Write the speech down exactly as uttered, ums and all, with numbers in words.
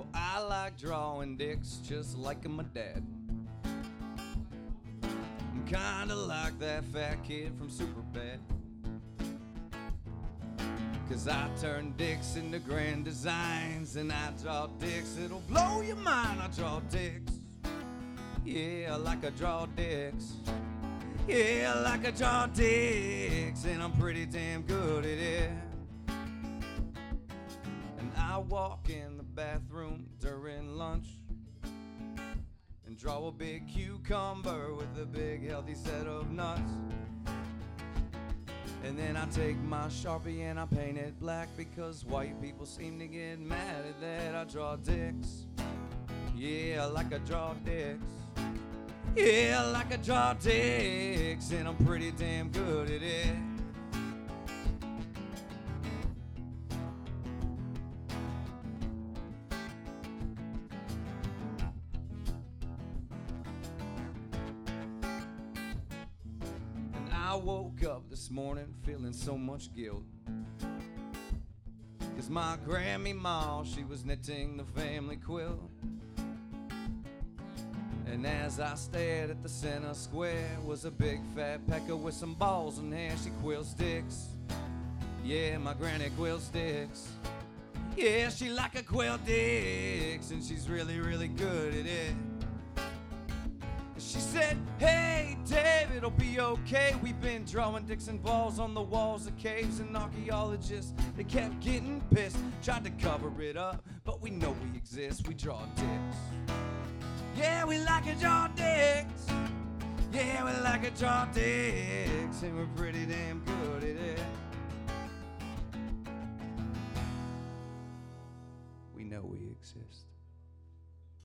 I like drawing dicks just like my dad. I'm kinda like that fat kid from Superbad. Cause I turn dicks into grand designs, and I draw dicks that'll blow your mind. I draw dicks, yeah, like I draw dicks. Yeah, like I draw dicks, and I'm pretty damn good at it. And I walk in the bathroom during lunch and draw a big cucumber with a big healthy set of nuts. And then I take my Sharpie and I paint it black, because white people seem to get mad at that. I draw dicks, yeah, like I draw dicks. Yeah, like I draw dicks, and I'm pretty damn good at it. And I woke up this morning feeling so much guilt, cause my Grammy Ma, she was knitting the family quilt. And as I stared at the center square was a big fat pecker with some balls in hair. She quilts dicks, yeah, my granny quilts dicks. Yeah, she like a quilt dicks, and she's really, really good at it. She said, hey, Dave, it'll be okay. We've been drawing dicks and balls on the walls of caves, and archaeologists, they kept getting pissed. Tried to cover it up, but we know we exist. We draw dicks. Yeah, we like to draw dicks. Yeah, we like to draw dicks, and we're pretty damn good at it. We know we exist.